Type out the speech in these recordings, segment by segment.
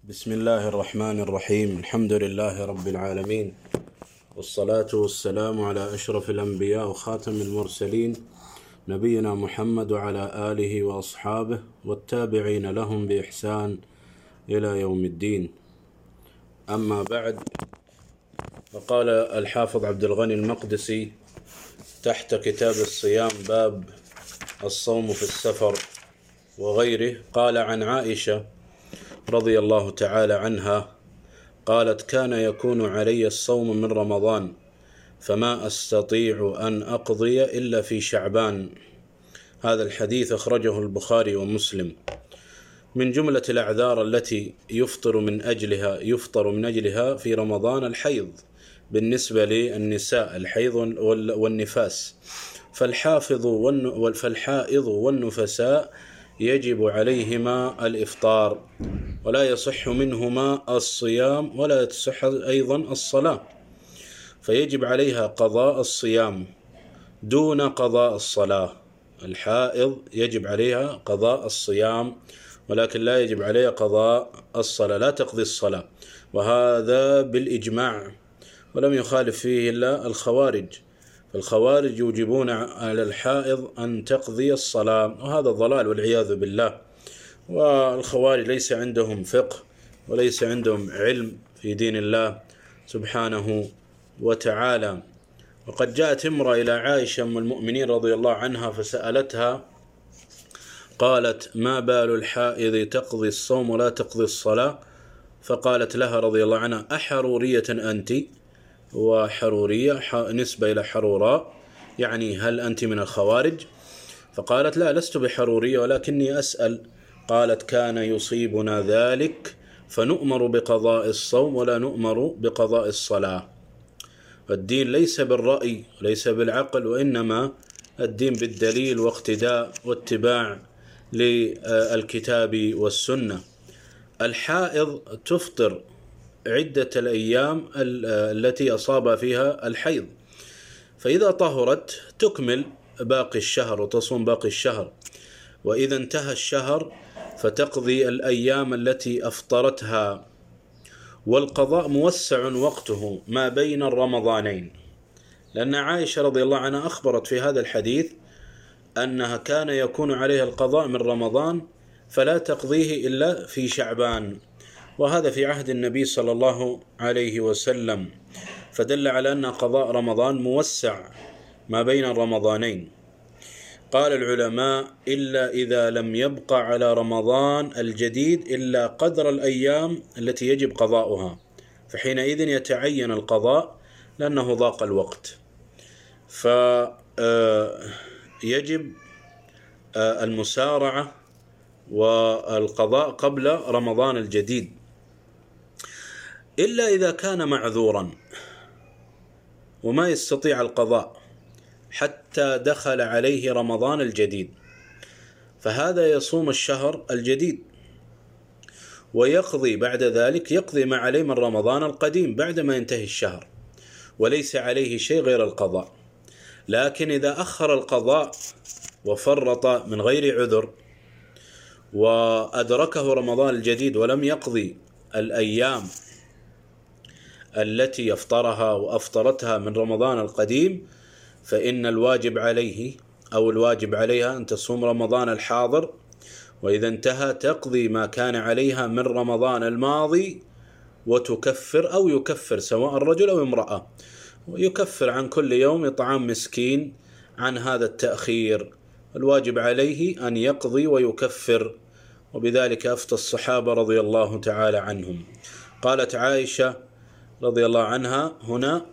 بسم الله الرحمن الرحيم. الحمد لله رب العالمين، والصلاة والسلام على أشرف الأنبياء وخاتم المرسلين، نبينا محمد وعلى آله وأصحابه والتابعين لهم بإحسان إلى يوم الدين. أما بعد، فقال الحافظ عبد الغني المقدسي تحت كتاب الصيام باب الصوم في السفر وغيره، قال عن عائشة رضي الله تعالى عنها قالت: كان يكون علي الصوم من رمضان فما أستطيع أن أقضي إلا في شعبان. هذا الحديث أخرجه البخاري ومسلم. من جملة الأعذار التي يفطر من أجلها في رمضان الحيض بالنسبة للنساء، الحيض والنفاس، فالحائض والنفساء يجب عليهما الإفطار، ولا يصح منهما الصيام ولا يصح أيضا الصلاة، فيجب عليها قضاء الصيام دون قضاء الصلاة. الحائض يجب عليها قضاء الصيام ولكن لا يجب عليها قضاء الصلاة، لا تقضي الصلاة، وهذا بالإجماع، ولم يخالف فيه إلا الخوارج. فالخوارج يوجبون على الحائض أن تقضي الصلاة، وهذا ضلال والعياذ بالله. والخوارج ليس عندهم فقه وليس عندهم علم في دين الله سبحانه وتعالى. وقد جاءت امرأة إلى عائشة أم المؤمنين رضي الله عنها فسألتها، قالت: ما بال الحائض تقضي الصوم ولا تقضي الصلاة؟ فقالت لها رضي الله عنها: أحرورية أنت؟ وحرورية نسبة إلى حروراء، يعني هل أنت من الخوارج؟ فقالت: لا، لست بحرورية ولكني أسأل. قالت: كان يصيبنا ذلك فنؤمر بقضاء الصوم ولا نؤمر بقضاء الصلاة. الدين ليس بالرأي وليس بالعقل، وإنما الدين بالدليل واقتداء واتباع للكتاب والسنة. الحائض تفطر عدة الأيام التي أصاب فيها الحيض، فإذا طهرت تكمل باقي الشهر وتصوم باقي الشهر، وإذا انتهى الشهر فتقضي الأيام التي أفطرتها. والقضاء موسع وقته ما بين الرمضانين، لأن عائشة رضي الله عنها أخبرت في هذا الحديث أنها كان يكون عليها القضاء من رمضان فلا تقضيه إلا في شعبان، وهذا في عهد النبي صلى الله عليه وسلم، فدل على أن قضاء رمضان موسع ما بين الرمضانين. قال العلماء: إلا إذا لم يبقى على رمضان الجديد إلا قدر الأيام التي يجب قضاؤها، فحينئذ يتعين القضاء لأنه ضاق الوقت، فيجب المسارعة والقضاء قبل رمضان الجديد، إلا إذا كان معذورا وما يستطيع القضاء حتى دخل عليه رمضان الجديد، فهذا يصوم الشهر الجديد ويقضي بعد ذلك، يقضي ما عليه من رمضان القديم بعدما ينتهي الشهر، وليس عليه شيء غير القضاء. لكن إذا أخر القضاء وفرط من غير عذر وأدركه رمضان الجديد ولم يقضي الأيام التي يفطرها وأفطرتها من رمضان القديم، فإن الواجب عليه أو الواجب عليها أن تصوم رمضان الحاضر، وإذا انتهى تقضي ما كان عليها من رمضان الماضي وتكفر، أو يكفر سواء الرجل أو امرأة، ويكفر عن كل يوم إطعام مسكين عن هذا التأخير. الواجب عليه أن يقضي ويكفر، وبذلك أفتى الصحابة رضي الله تعالى عنهم. قالت عائشة رضي الله عنها هنا: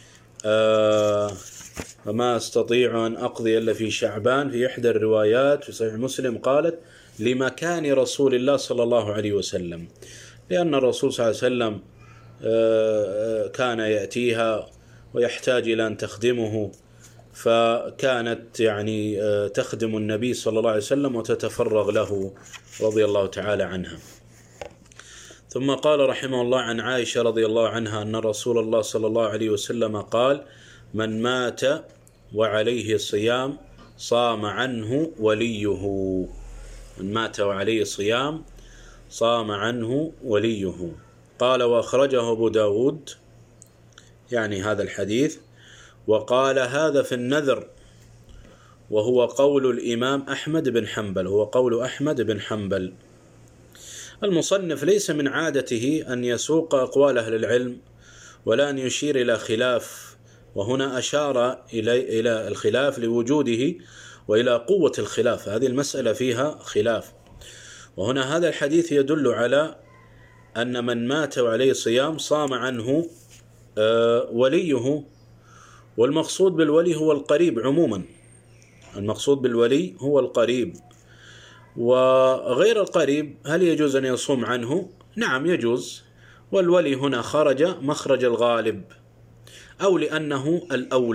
فما أستطيع أن أقضي إلا في شعبان. في إحدى الروايات في صحيح مسلم قالت: لمكان رسول الله صلى الله عليه وسلم، لأن الرسول صلى الله عليه وسلم كان يأتيها ويحتاج إلى أن تخدمه، فكانت يعني تخدم النبي صلى الله عليه وسلم وتتفرغ له رضي الله تعالى عنها. ثم قال رحمه الله عن عائشة رضي الله عنها أن رسول الله صلى الله عليه وسلم قال: من مات وعليه صيام صام عنه وليه. من مات وعليه صيام صام عنه وليه. قال وأخرجه أبو داود، يعني هذا الحديث، وقال هذا في النذر، وهو قول الإمام أحمد بن حنبل، هو قول أحمد بن حنبل. المصنف ليس من عادته أن يسوق أقوال أهل العلم ولا أن يشير إلى خلاف، وهنا أشار إلى الخلاف لوجوده وإلى قوة الخلاف، هذه المسألة فيها خلاف. وهنا هذا الحديث يدل على أن من مات وعليه صيام صام عنه وليه، والمقصود بالولي هو القريب عموما، المقصود بالولي هو القريب. وغير القريب هل يجوز أن يصوم عنه؟ نعم يجوز، والولي هنا خرج مخرج الغالب، أو لأنه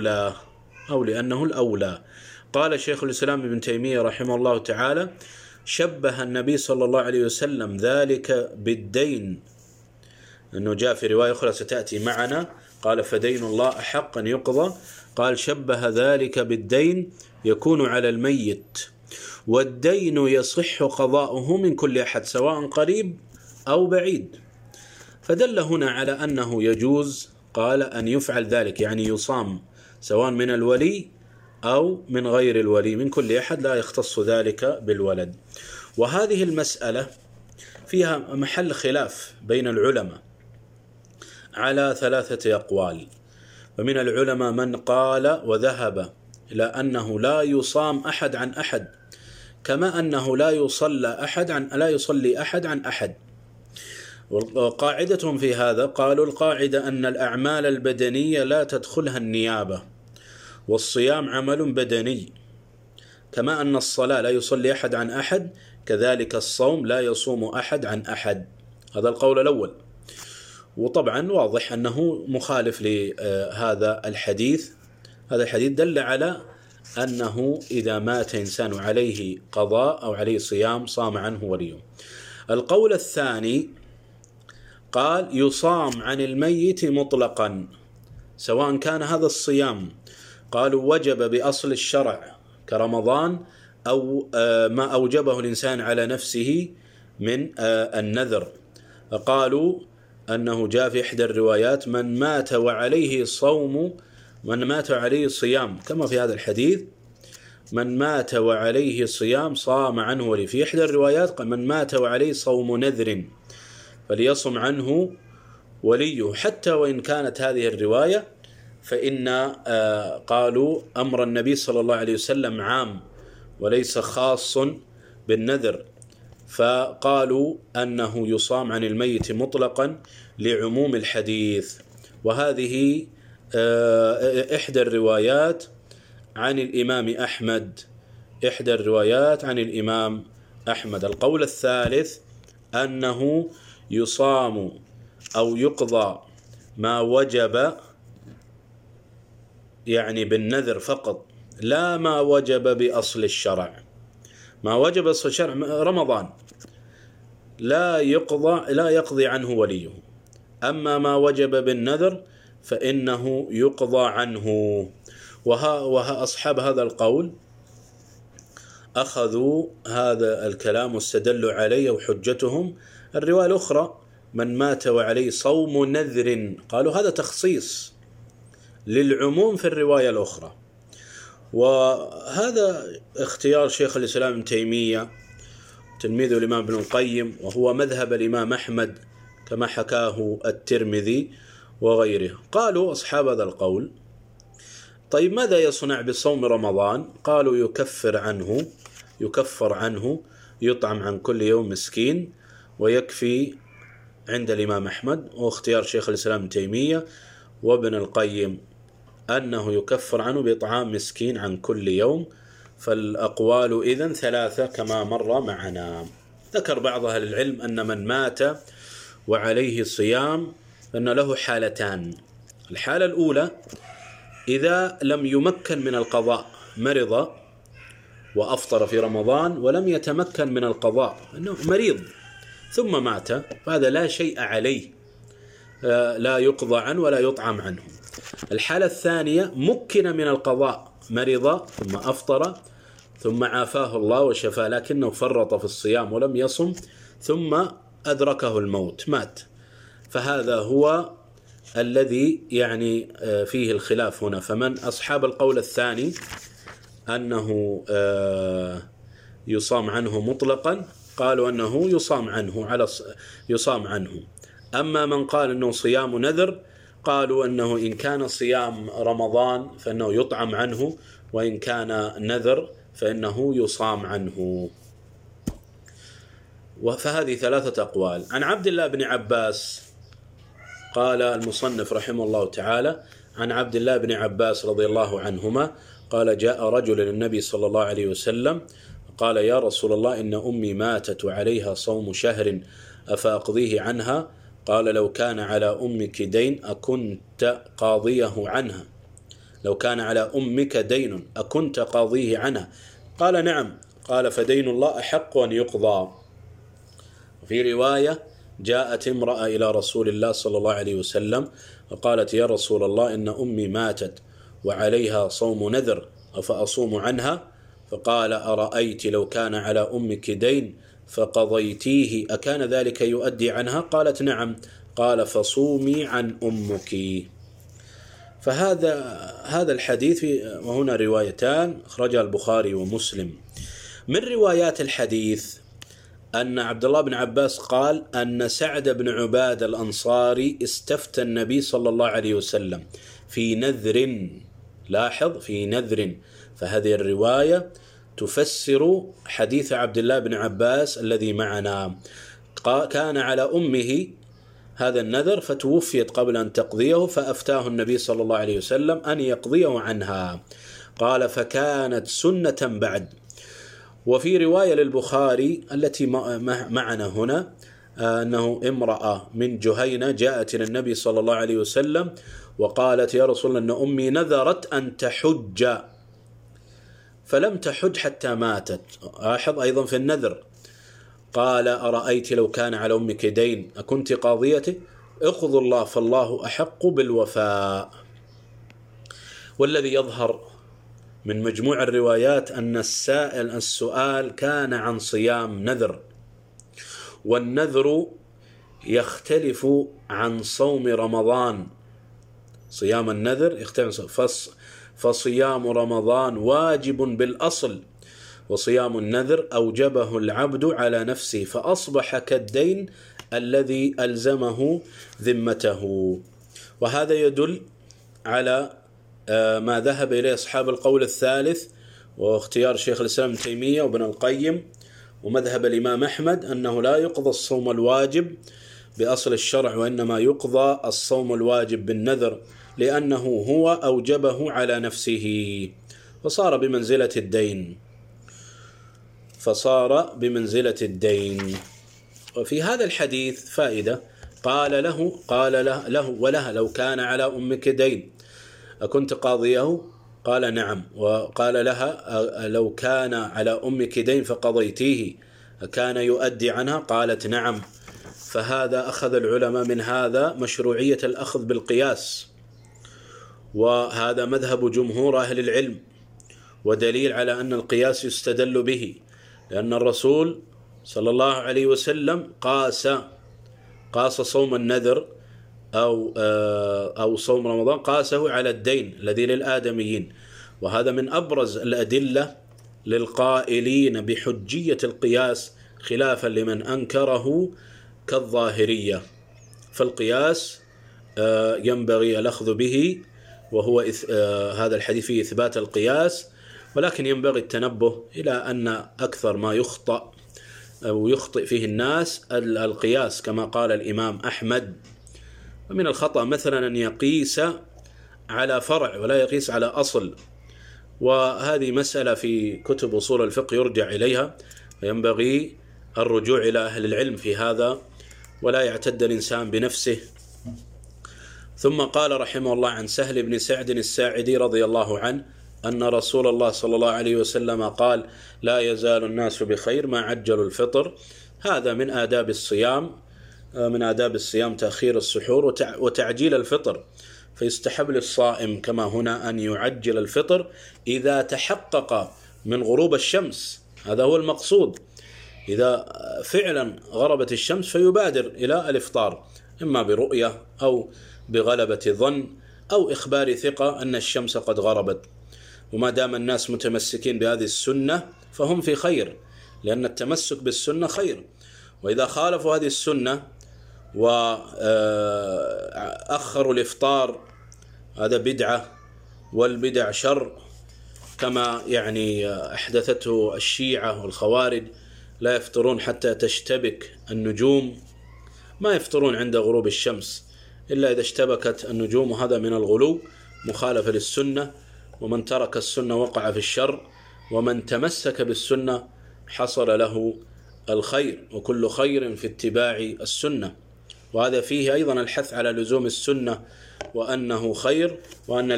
الأولى. قال شيخ الإسلام ابن تيمية رحمه الله تعالى: شبه النبي صلى الله عليه وسلم ذلك بالدين، أنه جاء في رواية أخرى ستأتي معنا، قال فدين الله أحق أن يقضى، قال شبه ذلك بالدين يكون على الميت، والدين يصح قضاؤه من كل أحد سواء قريب أو بعيد، فدل هنا على أنه يجوز، قال أن يفعل ذلك، يعني يصام سواء من الولي أو من غير الولي، من كل أحد، لا يختص ذلك بالولد. وهذه المسألة فيها محل خلاف بين العلماء على 3 أقوال. فمن العلماء من قال وذهب إلى أنه لا يصام أحد عن أحد، كما أنه لا يصلي أحد عن أحد. وقاعدتهم في هذا قالوا القاعدة أن الأعمال البدنية لا تدخلها النيابة، والصيام عمل بدني، كما أن الصلاة لا يصلي أحد عن أحد، كذلك الصوم لا يصوم أحد عن أحد. هذا القول الأول، وطبعا واضح أنه مخالف لهذا الحديث. هذا الحديث دل على أنه إذا مات إنسان عليه قضاء أو عليه صيام صام عنه وليه. القول الثاني قال يصام عن الميت مطلقا، سواء كان هذا الصيام قالوا وجب بأصل الشرع كرمضان، أو ما أوجبه الإنسان على نفسه من النذر. فقالوا أنه جاء في إحدى الروايات من مات وعليه صيام، كما في هذا الحديث من مات وعليه صيام صام عنه ولي. في إحدى الروايات من مات وعليه صوم نذر فليصم عنه وليه، حتى وإن كانت هذه الرواية فإن قالوا أمر النبي صلى الله عليه وسلم عام وليس خاص بالنذر، فقالوا أنه يصام عن الميت مطلقا لعموم الحديث. وهذه إحدى الروايات عن الإمام أحمد. القول الثالث أنه يصام أو يقضى ما وجب، يعني بالنذر فقط، لا ما وجب بأصل الشرع. ما وجب بأصل الشرع رمضان لا يقضي عنه وليه، أما ما وجب بالنذر فإنه يقضى عنه. وها أصحاب هذا القول أخذوا هذا الكلام واستدلوا عليه، وحجتهم الرواية الأخرى من مات وعليه صوم نذر، قالوا هذا تخصيص للعموم في الرواية الأخرى. وهذا اختيار شيخ الإسلام ابن تيمية تلميذ الإمام ابن القيم، وهو مذهب الإمام أحمد كما حكاه الترمذي وغيره. قالوا أصحاب هذا القول طيب ماذا يصنع بصوم رمضان؟ قالوا يكفر عنه، يطعم عن كل يوم مسكين، ويكفي عند الإمام أحمد واختيار شيخ الإسلام ابن تيمية وابن القيم أنه يكفر عنه بإطعام مسكين عن كل يوم. فالأقوال إذن 3 كما مر معنا. ذكر بعض أهل العلم أن من مات وعليه صيام فإن له حالتان. الحالة الأولى إذا لم يمكن من القضاء، مرض وأفطر في رمضان ولم يتمكن من القضاء، أنه مريض ثم مات، فهذا لا شيء عليه، لا يقضى عنه ولا يطعم عنه. الحالة الثانية مكن من القضاء، مرض ثم أفطر ثم عافاه الله وشفاه، لكنه فرط في الصيام ولم يصم، ثم أدركه الموت مات. فهذا هو الذي يعني فيه الخلاف هنا. فمن أصحاب القول الثاني أنه يصام عنه مطلقا قالوا أنه يصام عنه. أما من قال أنه صيام نذر قالوا أنه إن كان صيام رمضان فإنه يطعم عنه، وإن كان نذر فإنه يصام عنه. فهذه ثلاثة أقوال. عن عبد الله بن عباس قال المصنف رحمه الله تعالى: عن عبد الله بن عباس رضي الله عنهما قال: جاء رجل للنبي صلى الله عليه وسلم قال: يا رسول الله، إن أمي ماتت وعليها صوم شهر أفأقضيه عنها؟ قال: لو كان على أمك دين أكنت قاضيه عنها؟ لو كان على أمك دين أكنت قاضيه عنها؟ قال: نعم. قال: فدين الله أحق أن يقضى. في رواية: جاءت امرأة إلى رسول الله صلى الله عليه وسلم وقالت: يا رسول الله، إن أمي ماتت وعليها صوم نذر أفأصوم عنها؟ فقال: أرأيت لو كان على أمك دين فقضيتيه أكان ذلك يؤدي عنها؟ قالت: نعم. قال: فصومي عن أمك. فهذا الحديث وهنا روايتان أخرجها البخاري ومسلم. من روايات الحديث أن عبد الله بن عباس قال أن سعد بن عبادة الأنصاري استفتى النبي صلى الله عليه وسلم في نذر. لاحظ: في نذر. فهذه الرواية تفسر حديث عبد الله بن عباس الذي معنا. كان على أمه هذا النذر فتوفيت قبل أن تقضيه، فأفتاه النبي صلى الله عليه وسلم أن يقضيه عنها. قال: فكانت سنة بعد. وفي رواية للبخاري التي معنا هنا أنه امرأة من جهينة جاءت إلى النبي صلى الله عليه وسلم وقالت: يا رسول الله، إن أمي نذرت أن تحج فلم تحج حتى ماتت. لاحظ أيضا في النذر. قال: أرأيت لو كان على أمك دين أكنت قاضيته؟ اقضوا الله فالله أحق بالوفاء. والذي يظهر من مجموع الروايات أن السؤال كان عن صيام نذر، والنذر يختلف عن صوم رمضان. صيام النذر يختلف، فصيام رمضان واجب بالأصل، وصيام النذر أوجبه العبد على نفسه فأصبح كالدين الذي ألزمه ذمته. وهذا يدل على ما ذهب إليه أصحاب القول الثالث واختيار شيخ الإسلام ابن تيمية وابن القيم ومذهب الإمام أحمد أنه لا يقضى الصوم الواجب بأصل الشرع، وإنما يقضى الصوم الواجب بالنذر، لأنه هو أوجبه على نفسه فصار بمنزلة الدين. وفي هذا الحديث فائدة. قال له ولها: لو كان على أمك دين أكنت قاضيه؟ قال: نعم. وقال لها: لو كان على أمك دين فقضيتيه كان يؤدي عنها؟ قالت: نعم. فهذا أخذ العلماء من هذا مشروعية الأخذ بالقياس، وهذا مذهب جمهور أهل العلم، ودليل على أن القياس يستدل به، لأن الرسول صلى الله عليه وسلم قاس صوم النذر أو صوم رمضان قاسه على الدين الذي للآدميين. وهذا من أبرز الأدلة للقائلين بحجية القياس خلافا لمن أنكره كالظاهرية. فالقياس ينبغي الأخذ به، وهو هذا الحديث فيه إثبات القياس، ولكن ينبغي التنبه إلى أن أكثر ما يخطئ فيه الناس القياس، كما قال الإمام أحمد. ومن الخطأ مثلا أن يقيس على فرع ولا يقيس على أصل، وهذه مسألة في كتب أصول الفقه يرجع إليها، فينبغي الرجوع إلى أهل العلم في هذا ولا يعتد الإنسان بنفسه. ثم قال رحمه الله عن سهل بن سعد الساعدي رضي الله عنه أن رسول الله صلى الله عليه وسلم قال: لا يزال الناس بخير ما عجلوا الفطر. هذا من آداب الصيام تأخير السحور وتعجيل الفطر، فيستحب للصائم كما هنا أن يعجل الفطر إذا تحقق من غروب الشمس، هذا هو المقصود. إذا فعلا غربت الشمس فيبادر إلى الإفطار، إما برؤية أو بغلبة ظن أو إخبار ثقة أن الشمس قد غربت. وما دام الناس متمسكين بهذه السنة فهم في خير، لأن التمسك بالسنة خير. وإذا خالفوا هذه السنة وأخروا الإفطار هذا بدعة، والبدع شر، كما أحدثته الشيعة والخوارج، لا يفطرون حتى تشتبك النجوم، ما يفطرون عند غروب الشمس إلا إذا اشتبكت النجوم، وهذا من الغلو مخالفة للسنة. ومن ترك السنة وقع في الشر، ومن تمسك بالسنة حصل له الخير، وكل خير في اتباع السنة. وهذا فيه أيضا الحث على لزوم السنة، وأنه خير، وأن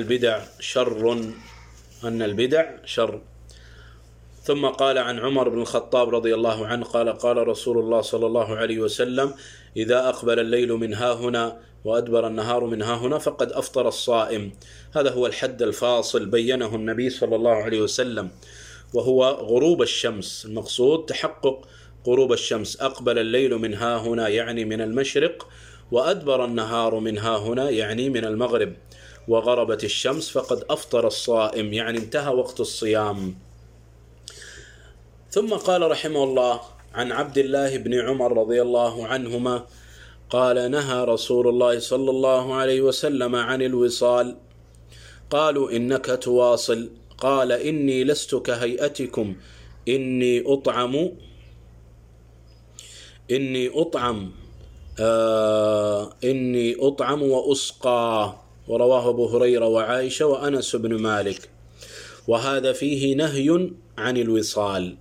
البدع شر. ثم قال عن عمر بن الخطاب رضي الله عنه قال رسول الله صلى الله عليه وسلم: إذا أقبل الليل من هاهنا وأدبر النهار من هاهنا فقد أفطر الصائم. هذا هو الحد الفاصل بينه النبي صلى الله عليه وسلم، وهو غروب الشمس. المقصود تحقق غروب الشمس. أقبل الليل من هاهنا يعني من المشرق، وأدبر النهار من هاهنا يعني من المغرب، وغربت الشمس فقد أفطر الصائم يعني انتهى وقت الصيام. ثم قال رحمه الله عن عبد الله بن عمر رضي الله عنهما قال: نهى رسول الله صلى الله عليه وسلم عن الوصال. قالوا: إنك تواصل. قال: إني لست كهيئتكم، إني أطعم وأسقى. ورواه أبو هريرة وعائشة وأنس بن مالك. وهذا فيه نهي عن الوصال،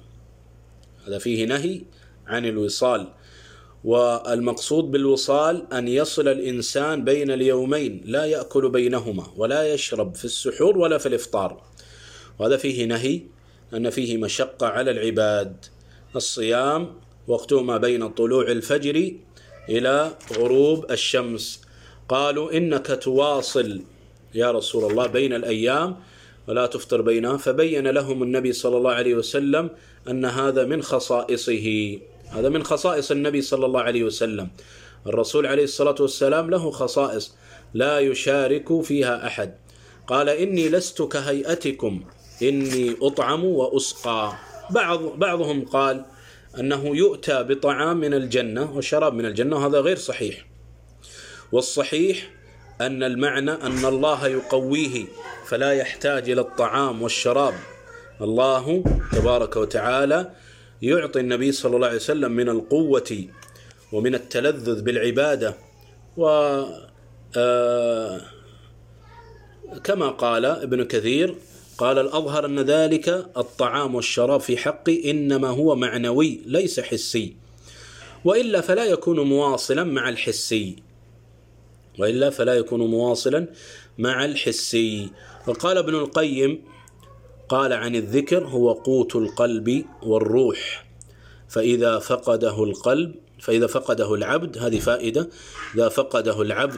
والمقصود بالوصال أن يصل الإنسان بين اليومين، لا يأكل بينهما ولا يشرب في السحور ولا في الإفطار. وهذا فيه نهي، أن فيه مشقة على العباد. الصيام وقته ما بين طلوع الفجر إلى غروب الشمس. قالوا: إنك تواصل يا رسول الله بين الأيام ولا تفطر بينها. فبين لهم النبي صلى الله عليه وسلم أن هذا من خصائصه، هذا من خصائص النبي صلى الله عليه وسلم. الرسول عليه الصلاة والسلام له خصائص لا يشارك فيها أحد. قال: إني لست كهيئتكم، إني أطعم وأسقى. بعضهم قال أنه يؤتى بطعام من الجنة وشراب من الجنة، وهذا غير صحيح. والصحيح أن المعنى أن الله يقويه فلا يحتاج إلى الطعام والشراب. الله تبارك وتعالى يعطي النبي صلى الله عليه وسلم من القوة ومن التلذذ بالعبادة. كما قال ابن كثير قال: الأظهر أن ذلك الطعام والشراب في حقي إنما هو معنوي ليس حسي، وإلا فلا يكون مواصلا مع الحسي. وقال ابن القيم قال عن الذكر: هو قوت القلب والروح، فإذا فقده العبد، هذه فائدة، إذا فقده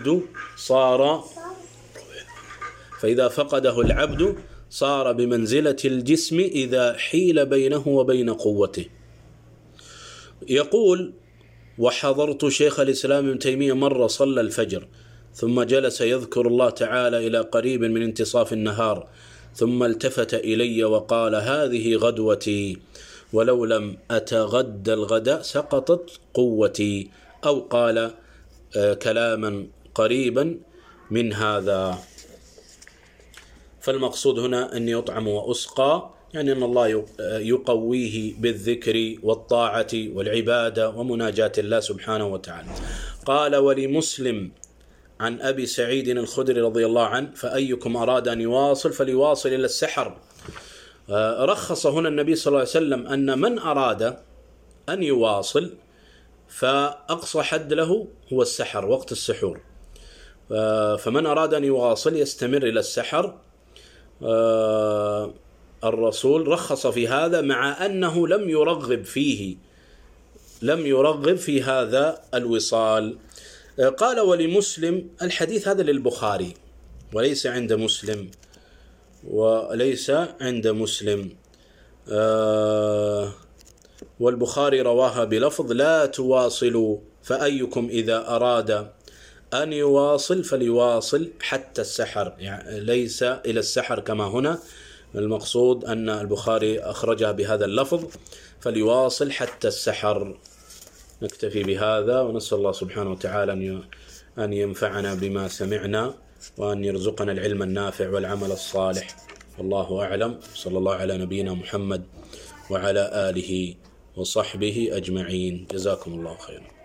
العبد صار بمنزلة الجسم إذا حيل بينه وبين قوته. يقول: وحضرت شيخ الإسلام ابن تيمية مرة صلى الفجر ثم جلس يذكر الله تعالى إلى قريب من انتصاف النهار، ثم التفت إلي وقال: هذه غدوتي، ولو لم أتغدى الغداء سقطت قوتي، أو قال كلاما قريبا من هذا. فالمقصود هنا أن يطعم وأسقى، يعني أن الله يقويه بالذكر والطاعة والعبادة ومناجاة الله سبحانه وتعالى. قال: ولمسلم عن أبي سعيد الخدري رضي الله عنه: فأيكم أراد أن يواصل فليواصل إلى السحر. رخص هنا النبي صلى الله عليه وسلم أن من أراد أن يواصل فأقصى حد له هو السحر، وقت السحور. فمن أراد أن يواصل يستمر إلى السحر. الرسول رخص في هذا، مع أنه لم يرغب في هذا الوصال. قال: ولمسلم، الحديث هذا للبخاري وليس عند مسلم. والبخاري رواها بلفظ لا تواصلوا، فأيكم إذا أراد أن يواصل فليواصل حتى السحر، يعني ليس إلى السحر كما هنا، المقصود أن البخاري أخرجها بهذا اللفظ فليواصل حتى السحر. نكتفي بهذا، ونسأل الله سبحانه وتعالى أن ينفعنا بما سمعنا، وأن يرزقنا العلم النافع والعمل الصالح. والله أعلم. صلى الله على نبينا محمد وعلى آله وصحبه أجمعين. جزاكم الله خيرا.